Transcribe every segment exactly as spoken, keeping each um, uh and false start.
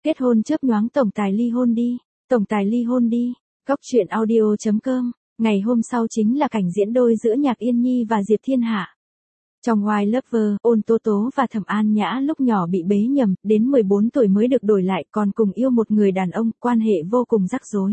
Kết hôn chớp nhoáng tổng tài ly hôn đi, tổng tài ly hôn đi. Góc truyện audio chấm com. Ngày hôm sau chính là cảnh diễn đôi giữa Nhạc Yên Nhi và Diệp Thiên Hạ. Trong Wild Lover, Ôn Tố Tố và Thẩm An Nhã lúc nhỏ bị bế nhầm, đến mười bốn tuổi mới được đổi lại, còn cùng yêu một người đàn ông, quan hệ vô cùng rắc rối.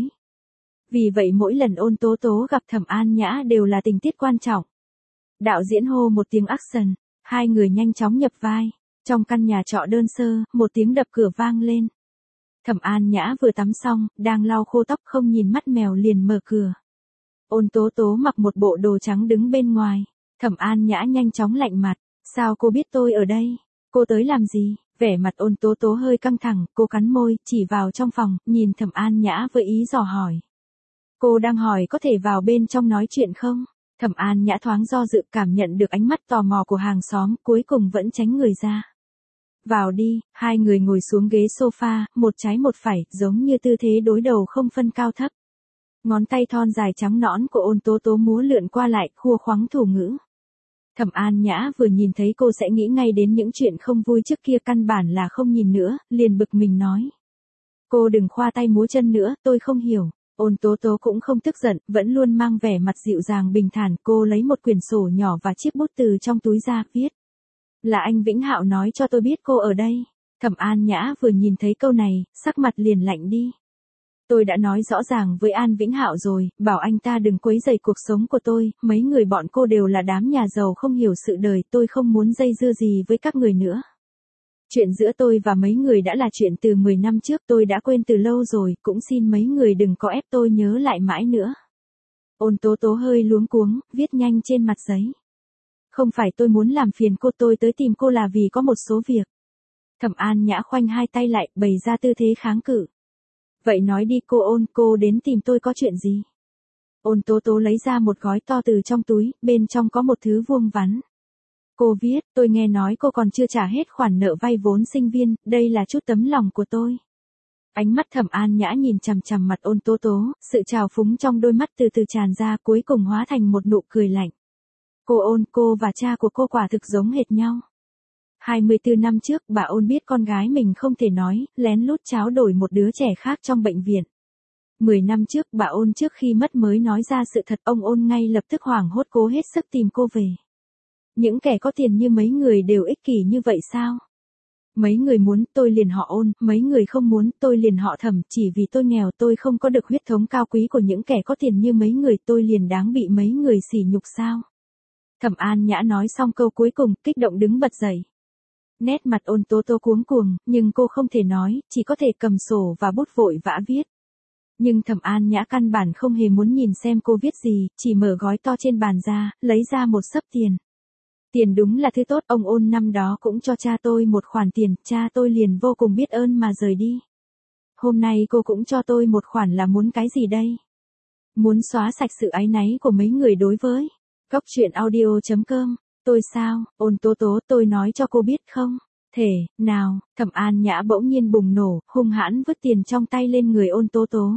Vì vậy mỗi lần Ôn Tố Tố gặp Thẩm An Nhã đều là tình tiết quan trọng. Đạo diễn hô một tiếng action, hai người nhanh chóng nhập vai. Trong căn nhà trọ đơn sơ, một tiếng đập cửa vang lên. Thẩm An Nhã vừa tắm xong, đang lau khô tóc không nhìn mắt mèo liền mở cửa. Ôn Tố Tố mặc một bộ đồ trắng đứng bên ngoài. Thẩm An Nhã nhanh chóng lạnh mặt, sao cô biết tôi ở đây? Cô tới làm gì? Vẻ mặt Ôn Tố Tố hơi căng thẳng, cô cắn môi, chỉ vào trong phòng, nhìn Thẩm An Nhã với ý dò hỏi. Cô đang hỏi có thể vào bên trong nói chuyện không? Thẩm An Nhã thoáng do dự, cảm nhận được ánh mắt tò mò của hàng xóm, cuối cùng vẫn tránh người ra. Vào đi, hai người ngồi xuống ghế sofa, một trái một phải, giống như tư thế đối đầu không phân cao thấp. Ngón tay thon dài trắng nõn của Ôn Tố Tố múa lượn qua lại, khua khoắng thủ ngữ. Thẩm An Nhã vừa nhìn thấy cô sẽ nghĩ ngay đến những chuyện không vui trước kia, căn bản là không nhìn nữa, liền bực mình nói. Cô đừng khoa tay múa chân nữa, tôi không hiểu. Ôn Tố Tố cũng không tức giận, vẫn luôn mang vẻ mặt dịu dàng bình thản, cô lấy một quyển sổ nhỏ và chiếc bút từ trong túi ra, viết. Là anh Vĩnh Hạo nói cho tôi biết cô ở đây. Thẩm An Nhã vừa nhìn thấy câu này, sắc mặt liền lạnh đi. Tôi đã nói rõ ràng với An Vĩnh Hạo rồi, bảo anh ta đừng quấy rầy cuộc sống của tôi, mấy người bọn cô đều là đám nhà giàu không hiểu sự đời, tôi không muốn dây dưa gì với các người nữa. Chuyện giữa tôi và mấy người đã là chuyện từ mười năm trước, tôi đã quên từ lâu rồi, cũng xin mấy người đừng có ép tôi nhớ lại mãi nữa. Ôn Tố Tố hơi luống cuống, viết nhanh trên mặt giấy. Không phải tôi muốn làm phiền cô, tôi tới tìm cô là vì có một số việc. Thẩm An Nhã khoanh hai tay lại, bày ra tư thế kháng cự. Vậy nói đi cô Ôn, cô đến tìm tôi có chuyện gì? Ôn Tố Tố lấy ra một gói to từ trong túi, bên trong có một thứ vuông vắn. Cô viết, tôi nghe nói cô còn chưa trả hết khoản nợ vay vốn sinh viên, đây là chút tấm lòng của tôi. Ánh mắt Thẩm An Nhã nhìn chằm chằm mặt Ôn Tố Tố, sự trào phúng trong đôi mắt từ từ tràn ra, cuối cùng hóa thành một nụ cười lạnh. Cô Ôn, cô và cha của cô quả thực giống hệt nhau. hai mươi tư năm trước, bà Ôn biết con gái mình không thể nói, lén lút tráo đổi một đứa trẻ khác trong bệnh viện. mười năm trước, bà Ôn trước khi mất mới nói ra sự thật, ông Ôn ngay lập tức hoảng hốt cố hết sức tìm cô về. Những kẻ có tiền như mấy người đều ích kỷ như vậy sao? Mấy người muốn, tôi liền họ Ôn, mấy người không muốn, tôi liền họ Thẩm, chỉ vì tôi nghèo, tôi không có được huyết thống cao quý của những kẻ có tiền như mấy người, tôi liền đáng bị mấy người sỉ nhục sao? Thẩm An Nhã nói xong câu cuối cùng, kích động đứng bật dậy. Nét mặt Ôn Tố Tố cuống cuồng, nhưng cô không thể nói, chỉ có thể cầm sổ và bút vội vã viết. Nhưng Thẩm An Nhã căn bản không hề muốn nhìn xem cô viết gì, chỉ mở gói to trên bàn ra, lấy ra một xấp tiền. Tiền đúng là thứ tốt, ông Ôn năm đó cũng cho cha tôi một khoản tiền, cha tôi liền vô cùng biết ơn mà rời đi. Hôm nay cô cũng cho tôi một khoản, là muốn cái gì đây? Muốn xóa sạch sự áy náy của mấy người đối với. Góc truyện audio chấm com. Tôi sao, Ôn Tố Tố, tôi nói cho cô biết không? Thể, nào, Thẩm An Nhã bỗng nhiên bùng nổ, hung hãn vứt tiền trong tay lên người Ôn Tố Tố.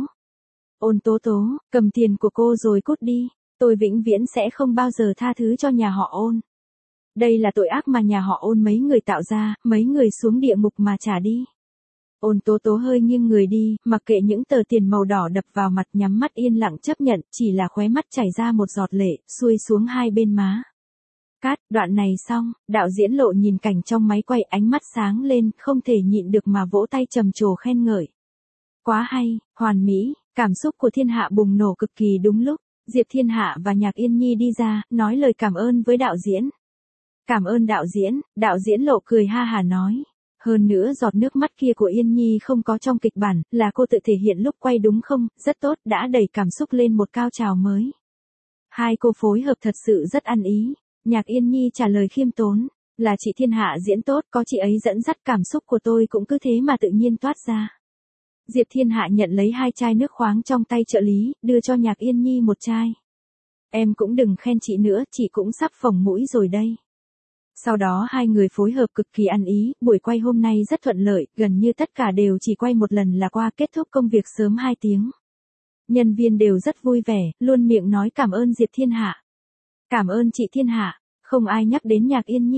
Ôn Tố Tố, cầm tiền của cô rồi cút đi, tôi vĩnh viễn sẽ không bao giờ tha thứ cho nhà họ Ôn. Đây là tội ác mà nhà họ Ôn mấy người tạo ra, mấy người xuống địa ngục mà trả đi. Ôn Tố Tố hơi nghiêng người đi, mặc kệ những tờ tiền màu đỏ đập vào mặt, nhắm mắt yên lặng chấp nhận, chỉ là khóe mắt chảy ra một giọt lệ, xuôi xuống hai bên má. Cát, đoạn này xong, đạo diễn Lộ nhìn cảnh trong máy quay, ánh mắt sáng lên, không thể nhịn được mà vỗ tay trầm trồ khen ngợi. Quá hay, hoàn mỹ, cảm xúc của thiên hạ bùng nổ cực kỳ đúng lúc. Diệp Thiên Hạ và Nhạc Yên Nhi đi ra, nói lời cảm ơn với đạo diễn. Cảm ơn đạo diễn, đạo diễn Lộ cười ha hà nói. Hơn nữa giọt nước mắt kia của Yên Nhi không có trong kịch bản, là cô tự thể hiện lúc quay đúng không, rất tốt, đã đẩy cảm xúc lên một cao trào mới. Hai cô phối hợp thật sự rất ăn ý. Nhạc Yên Nhi trả lời khiêm tốn, là chị Thiên Hạ diễn tốt, có chị ấy dẫn dắt cảm xúc của tôi cũng cứ thế mà tự nhiên toát ra. Diệp Thiên Hạ nhận lấy hai chai nước khoáng trong tay trợ lý, đưa cho Nhạc Yên Nhi một chai. Em cũng đừng khen chị nữa, chị cũng sắp phồng mũi rồi đây. Sau đó hai người phối hợp cực kỳ ăn ý, buổi quay hôm nay rất thuận lợi, gần như tất cả đều chỉ quay một lần là qua, kết thúc công việc sớm hai tiếng. Nhân viên đều rất vui vẻ, luôn miệng nói cảm ơn Diệp Thiên Hạ. Cảm ơn chị Thiên Hạ, không ai nhắc đến Nhạc Yên Nhi.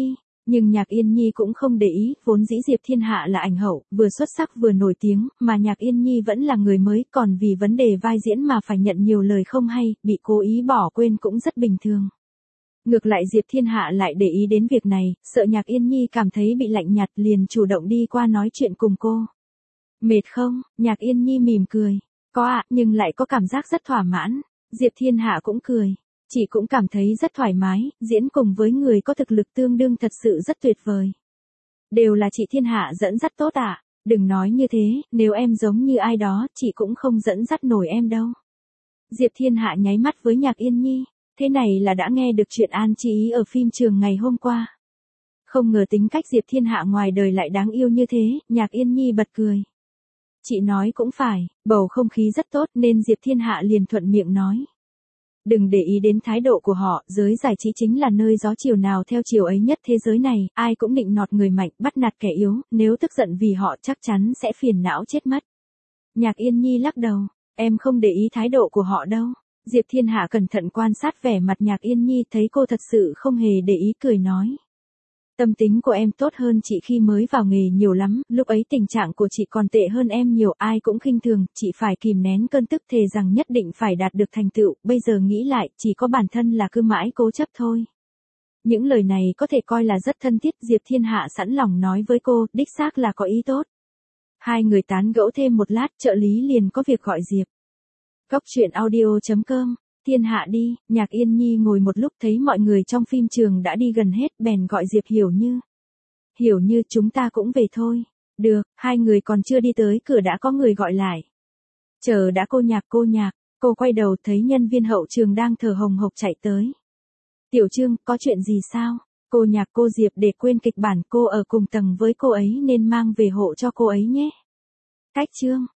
Nhưng Nhạc Yên Nhi cũng không để ý, vốn dĩ Diệp Thiên Hạ là ảnh hậu, vừa xuất sắc vừa nổi tiếng, mà Nhạc Yên Nhi vẫn là người mới, còn vì vấn đề vai diễn mà phải nhận nhiều lời không hay, bị cố ý bỏ quên cũng rất bình thường. Ngược lại Diệp Thiên Hạ lại để ý đến việc này, sợ Nhạc Yên Nhi cảm thấy bị lạnh nhạt liền chủ động đi qua nói chuyện cùng cô. Mệt không? Nhạc Yên Nhi mỉm cười. Có ạ, nhưng lại có cảm giác rất thỏa mãn. Diệp Thiên Hạ cũng cười. Chị cũng cảm thấy rất thoải mái, diễn cùng với người có thực lực tương đương thật sự rất tuyệt vời. Đều là chị Thiên Hạ dẫn dắt tốt ạ. Đừng nói như thế, nếu em giống như ai đó, chị cũng không dẫn dắt nổi em đâu. Diệp Thiên Hạ nháy mắt với Nhạc Yên Nhi. Thế này là đã nghe được chuyện An Chi Ý ở phim trường ngày hôm qua. Không ngờ tính cách Diệp Thiên Hạ ngoài đời lại đáng yêu như thế, Nhạc Yên Nhi bật cười. Chị nói cũng phải, bầu không khí rất tốt nên Diệp Thiên Hạ liền thuận miệng nói. Đừng để ý đến thái độ của họ, giới giải trí chính là nơi gió chiều nào theo chiều ấy nhất thế giới này, ai cũng định nọt người mạnh, bắt nạt kẻ yếu, nếu tức giận vì họ chắc chắn sẽ phiền não chết mất. Nhạc Yên Nhi lắc đầu, em không để ý thái độ của họ đâu. Diệp Thiên Hạ cẩn thận quan sát vẻ mặt Nhạc Yên Nhi thấy cô thật sự không hề để ý cười nói. Tâm tính của em tốt hơn chị khi mới vào nghề nhiều lắm, lúc ấy tình trạng của chị còn tệ hơn em nhiều, ai cũng khinh thường, chị phải kìm nén cơn tức thề rằng nhất định phải đạt được thành tựu, bây giờ nghĩ lại, chỉ có bản thân là cứ mãi cố chấp thôi. Những lời này có thể coi là rất thân thiết, Diệp Thiên Hạ sẵn lòng nói với cô, đích xác là có ý tốt. Hai người tán gẫu thêm một lát, trợ lý liền có việc gọi Diệp. Góc truyện audio chấm com. Thiên Hạ đi, Nhạc Yên Nhi ngồi một lúc thấy mọi người trong phim trường đã đi gần hết, bèn gọi Diệp Hiểu Như. Hiểu Như, chúng ta cũng về thôi. Được, hai người còn chưa đi tới cửa đã có người gọi lại. Chờ đã cô Nhạc cô Nhạc, cô quay đầu thấy nhân viên hậu trường đang thở hồng hộc chạy tới. Tiểu Trương, có chuyện gì sao? Cô Nhạc cô Diệp để quên kịch bản, cô ở cùng tầng với cô ấy nên mang về hộ cho cô ấy nhé. Cách Trương,